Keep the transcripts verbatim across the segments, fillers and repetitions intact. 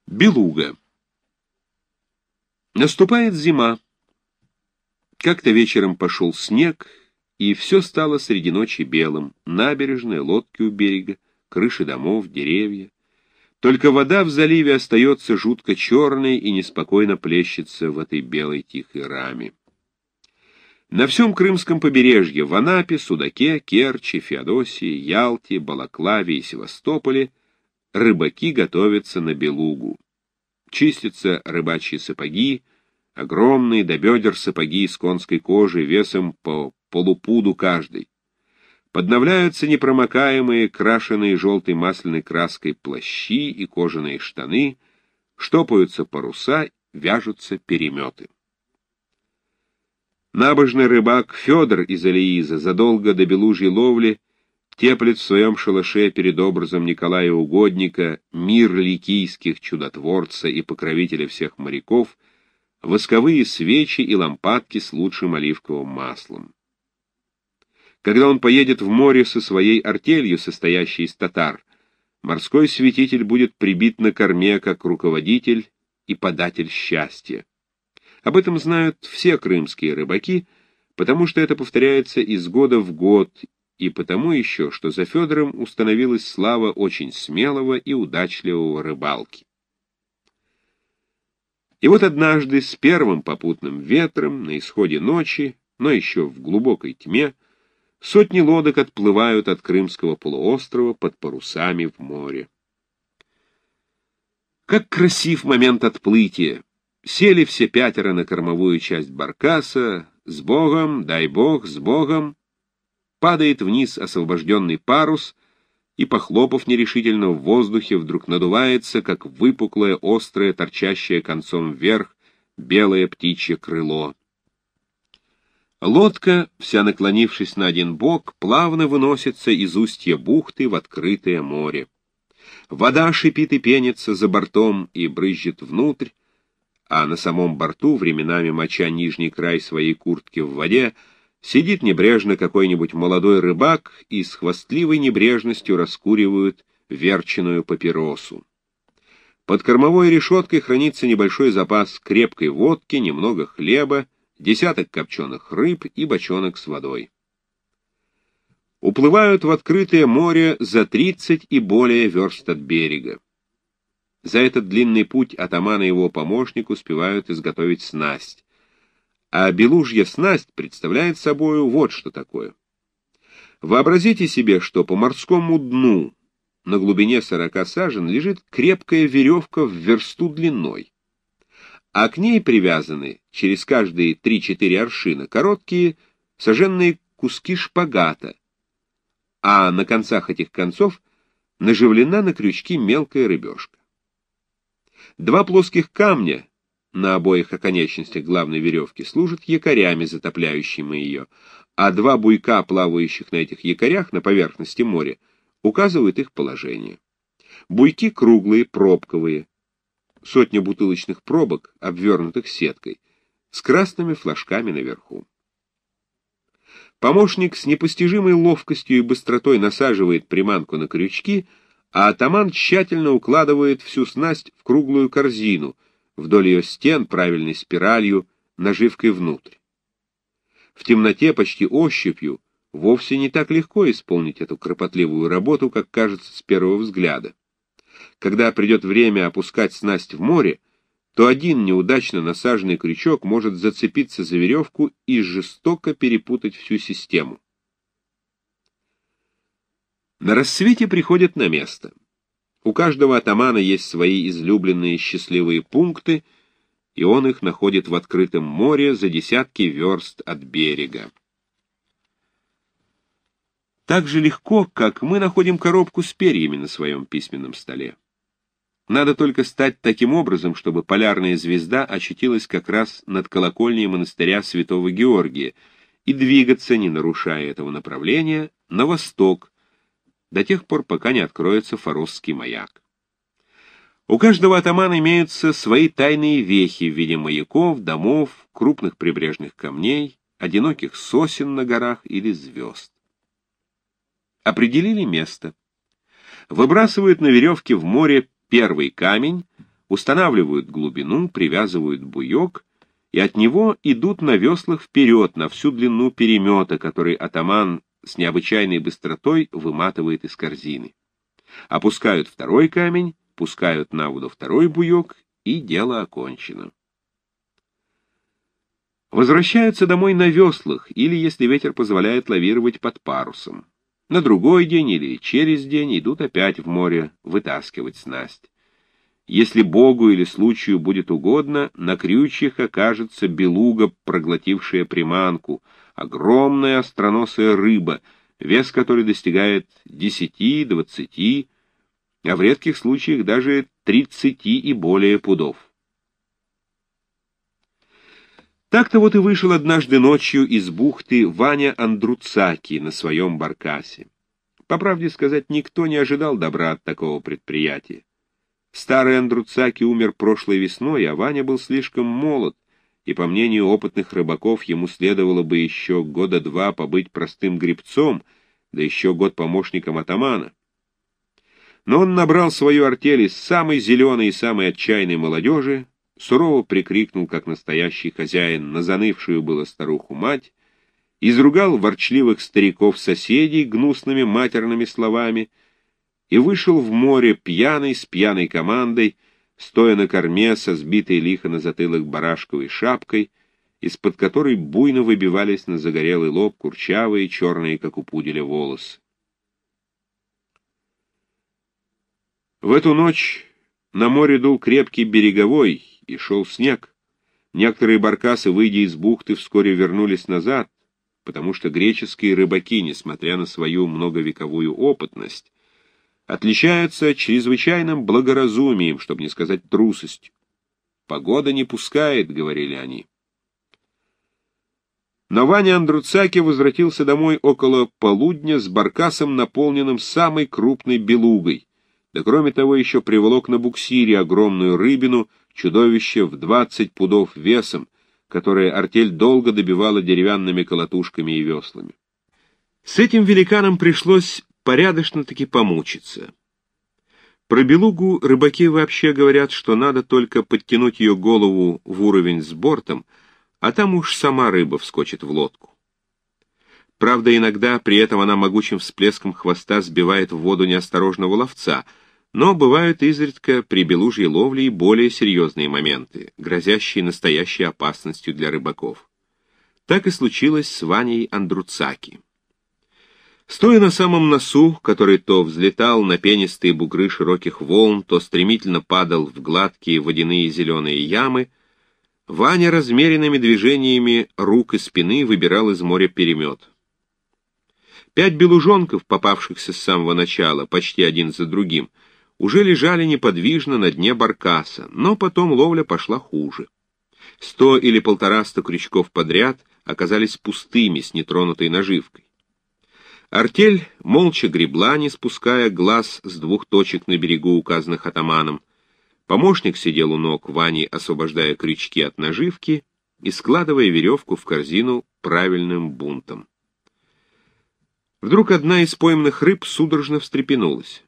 Белуга. Наступает зима. Как-то вечером пошел снег, и все стало среди ночи белым. Набережные, лодки у берега, крыши домов, деревья. Только вода в заливе остается жутко черной и неспокойно плещется в этой белой тихой раме. На всем Крымском побережье, в Анапе, Судаке, Керчи, Феодосии, Ялте, Балаклаве и Севастополе рыбаки готовятся на белугу. Чистятся рыбачьи сапоги, огромные до бедер сапоги из конской кожи весом по полупуду каждый. Подновляются непромокаемые, крашеные желтой масляной краской плащи и кожаные штаны, штопаются паруса, вяжутся переметы. Набожный рыбак Федор из Алеиза задолго до белужьей ловли теплит в своем шалаше перед образом Николая Угодника, мир ликийских чудотворца и покровителя всех моряков, восковые свечи и лампадки с лучшим оливковым маслом. Когда он поедет в море со своей артелью, состоящей из татар, морской святитель будет прибит на корме как руководитель и податель счастья. Об этом знают все крымские рыбаки, потому что это повторяется из года в год, и потому еще, что за Федором установилась слава очень смелого и удачливого рыбалки. И вот однажды с первым попутным ветром на исходе ночи, но еще в глубокой тьме, сотни лодок отплывают от Крымского полуострова под парусами в море. Как красив момент отплытия! Сели все пятеро на кормовую часть баркаса, с Богом, дай Бог, с Богом. Падает вниз освобожденный парус, и, похлопав нерешительно в воздухе, вдруг надувается, как выпуклое, острое, торчащее концом вверх, белое птичье крыло. Лодка, вся наклонившись на один бок, плавно выносится из устья бухты в открытое море. Вода шипит и пенится за бортом и брызжет внутрь, а на самом борту, временами моча нижний край своей куртки в воде, сидит небрежно какой-нибудь молодой рыбак и с хвастливой небрежностью раскуривает верченую папиросу. Под кормовой решеткой хранится небольшой запас крепкой водки, немного хлеба, десяток копченых рыб и бочонок с водой. Уплывают в открытое море за тридцать и более верст от берега. За этот длинный путь атаман и его помощник успевают изготовить снасть. А белужья снасть представляет собою вот что такое. Вообразите себе, что по морскому дну на глубине сорока сажен лежит крепкая веревка в версту длиной, а к ней привязаны через каждые три-четыре аршина короткие сожженные куски шпагата, а на концах этих концов наживлена на крючки мелкая рыбешка. Два плоских камня на обоих оконечностях главной веревки служат якорями, затопляющими ее, а два буйка, плавающих на этих якорях на поверхности моря, указывают их положение. Буйки круглые, пробковые, сотня бутылочных пробок, обвернутых сеткой, с красными флажками наверху. Помощник с непостижимой ловкостью и быстротой насаживает приманку на крючки, а атаман тщательно укладывает всю снасть в круглую корзину, вдоль ее стен правильной спиралью, наживкой внутрь. В темноте, почти ощупью, вовсе не так легко исполнить эту кропотливую работу, как кажется с первого взгляда. Когда придет время опускать снасть в море, то один неудачно насаженный крючок может зацепиться за веревку и жестоко перепутать всю систему. На рассвете приходят на место. У каждого атамана есть свои излюбленные счастливые пункты, и он их находит в открытом море за десятки верст от берега. Так же легко, как мы находим коробку с перьями на своем письменном столе. Надо только стать таким образом, чтобы полярная звезда очутилась как раз над колокольней монастыря святого Георгия, и двигаться, не нарушая этого направления, на восток, до тех пор, пока не откроется Форосский маяк. У каждого атамана имеются свои тайные вехи в виде маяков, домов, крупных прибрежных камней, одиноких сосен на горах или звезд. Определили место. Выбрасывают на веревке в море первый камень, устанавливают глубину, привязывают буек и от него идут на веслах вперед на всю длину перемета, который атаман с необычайной быстротой выматывает из корзины. Опускают второй камень, пускают на воду второй буек, и дело окончено. Возвращаются домой на веслах, или, если ветер позволяет, лавировать под парусом. На другой день или через день идут опять в море вытаскивать снасть. Если Богу или случаю будет угодно, на крючьях окажется белуга, проглотившая приманку, огромная остроносая рыба, вес которой достигает десяти-двадцати, а в редких случаях даже тридцати и более пудов. Так-то вот и вышел однажды ночью из бухты Ваня Андруцаки на своем баркасе. По правде сказать, никто не ожидал добра от такого предприятия. Старый Андруцаки умер прошлой весной, а Ваня был слишком молод, и, по мнению опытных рыбаков, ему следовало бы еще года два побыть простым гребцом, да еще год помощником атамана. Но он набрал свою артель из самой зеленой и самой отчаянной молодежи, сурово прикрикнул, как настоящий хозяин, на занывшую было старуху-мать, изругал ворчливых стариков-соседей гнусными матерными словами и вышел в море пьяный с пьяной командой, стоя на корме со сбитой лихо на затылок барашковой шапкой, из-под которой буйно выбивались на загорелый лоб курчавые, черные, как у пуделя, волосы. В эту ночь на море дул крепкий береговой, и шел снег. Некоторые баркасы, выйдя из бухты, вскоре вернулись назад, потому что греческие рыбаки, несмотря на свою многовековую опытность, отличаются чрезвычайным благоразумием, чтобы не сказать трусостью. «Погода не пускает», — говорили они. Но Ваня Андруцаки возвратился домой около полудня с баркасом, наполненным самой крупной белугой, да кроме того еще приволок на буксире огромную рыбину, чудовище в двадцать пудов весом, которое артель долго добивала деревянными колотушками и веслами. С этим великаном пришлось порядочно-таки помучиться. Про белугу рыбаки вообще говорят, что надо только подтянуть ее голову в уровень с бортом, а там уж сама рыба вскочит в лодку. Правда, иногда при этом она могучим всплеском хвоста сбивает в воду неосторожного ловца, но бывают изредка при белужьей ловле и более серьезные моменты, грозящие настоящей опасностью для рыбаков. Так и случилось с Ваней Андруцаки. Стоя на самом носу, который то взлетал на пенистые бугры широких волн, то стремительно падал в гладкие водяные зеленые ямы, Ваня размеренными движениями рук и спины выбирал из моря перемет. Пять белужонков, попавшихся с самого начала, почти один за другим, уже лежали неподвижно на дне баркаса, но потом ловля пошла хуже. Сто или полтораста крючков подряд оказались пустыми, с нетронутой наживкой. Артель молча гребла, не спуская глаз с двух точек на берегу, указанных атаманом. Помощник сидел у ног Вани, освобождая крючки от наживки и складывая веревку в корзину правильным бунтом. Вдруг одна из пойманных рыб судорожно встрепенулась.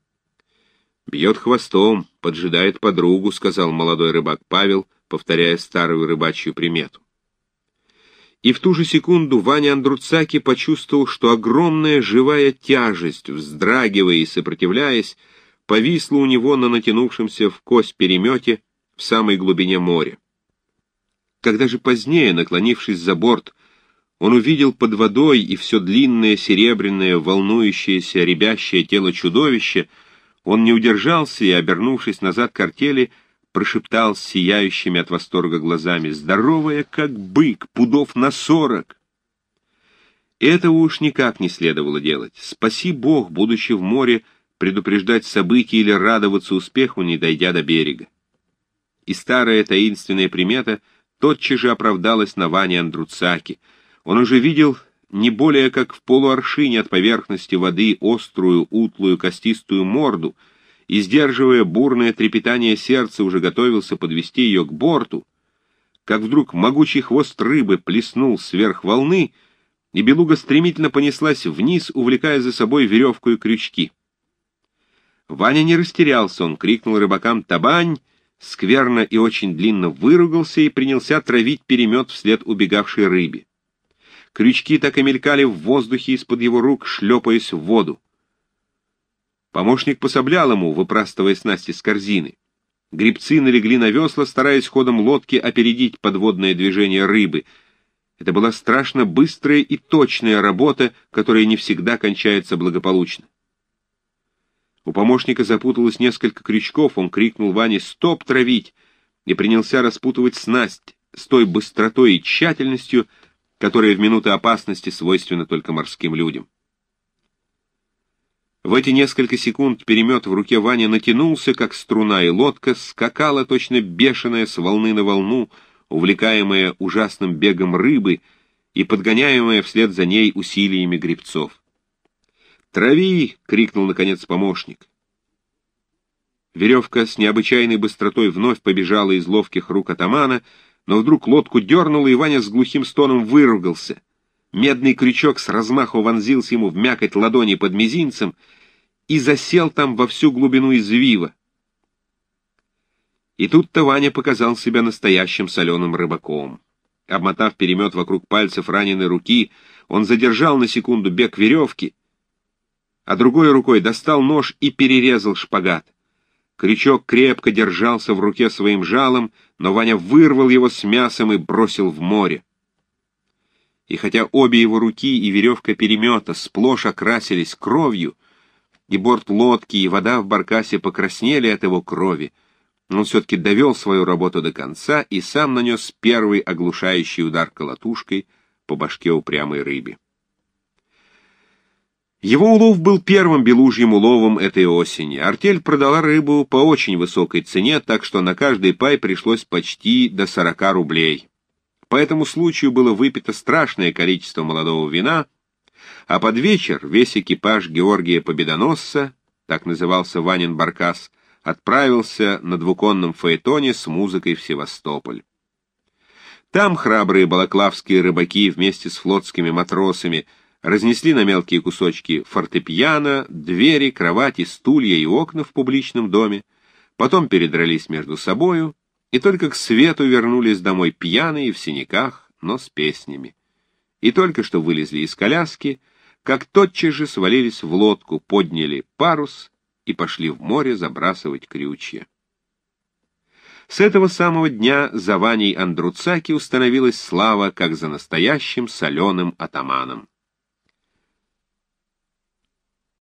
«Бьет хвостом, поджидает подругу», — сказал молодой рыбак Павел, повторяя старую рыбачью примету. И в ту же секунду Ваня Андруцаки почувствовал, что огромная живая тяжесть, вздрагивая и сопротивляясь, повисла у него на натянувшемся в кость перемете в самой глубине моря. Когда же позднее, наклонившись за борт, он увидел под водой и все длинное, серебряное, волнующееся, рябящее тело чудовища, он не удержался и, обернувшись назад к артели, прошептал с сияющими от восторга глазами: «Здоровая, как бык, пудов на сорок!» Этого уж никак не следовало делать. Спаси Бог, будучи в море, предупреждать события или радоваться успеху, не дойдя до берега. И старая таинственная примета тотчас же оправдалась на Ване Андруцаки. Он уже видел не более как в полуаршине от поверхности воды острую, утлую, костистую морду, и, сдерживая бурное трепетание сердца, уже готовился подвести ее к борту, как вдруг могучий хвост рыбы плеснул сверх волны, и белуга стремительно понеслась вниз, увлекая за собой веревку и крючки. Ваня не растерялся, он крикнул рыбакам «Табань!», скверно и очень длинно выругался и принялся травить перемет вслед убегавшей рыбе. Крючки так и мелькали в воздухе из-под его рук, шлепаясь в воду. Помощник пособлял ему, выпрастывая снасти с корзины. Гребцы налегли на весла, стараясь ходом лодки опередить подводное движение рыбы. Это была страшно быстрая и точная работа, которая не всегда кончается благополучно. У помощника запуталось несколько крючков, он крикнул Ване «Стоп травить!» и принялся распутывать снасть с той быстротой и тщательностью, которая в минуты опасности свойственна только морским людям. В эти несколько секунд перемет в руке Вани натянулся, как струна, и лодка скакала точно бешеная с волны на волну, увлекаемая ужасным бегом рыбы и подгоняемая вслед за ней усилиями гребцов. «Трави!» — крикнул, наконец, помощник. Веревка с необычайной быстротой вновь побежала из ловких рук атамана, но вдруг лодку дернуло, и Ваня с глухим стоном выругался. Медный крючок с размаху вонзился ему в мякоть ладони под мизинцем и засел там во всю глубину извива. И тут-то Ваня показал себя настоящим соленым рыбаком. Обмотав перемет вокруг пальцев раненой руки, он задержал на секунду бег веревки, а другой рукой достал нож и перерезал шпагат. Крючок крепко держался в руке своим жалом, но Ваня вырвал его с мясом и бросил в море. И хотя обе его руки и веревка перемета сплошь окрасились кровью, и борт лодки, и вода в баркасе покраснели от его крови, он все-таки довел свою работу до конца и сам нанес первый оглушающий удар колотушкой по башке упрямой рыбе. Его улов был первым белужьим уловом этой осени. Артель продала рыбу по очень высокой цене, так что на каждый пай пришлось почти до сорока рублей. По этому случаю было выпито страшное количество молодого вина, а под вечер весь экипаж Георгия Победоносца, так назывался Ванин баркас, отправился на двуконном фаэтоне с музыкой в Севастополь. Там храбрые балаклавские рыбаки вместе с флотскими матросами разнесли на мелкие кусочки фортепиано, двери, кровати, стулья и окна в публичном доме, потом передрались между собою и только к свету вернулись домой пьяные в синяках, но с песнями. И только что вылезли из коляски, как тотчас же свалились в лодку, подняли парус и пошли в море забрасывать крючья. С этого самого дня за Ваней Андруцаки установилась слава как за настоящим соленым атаманом.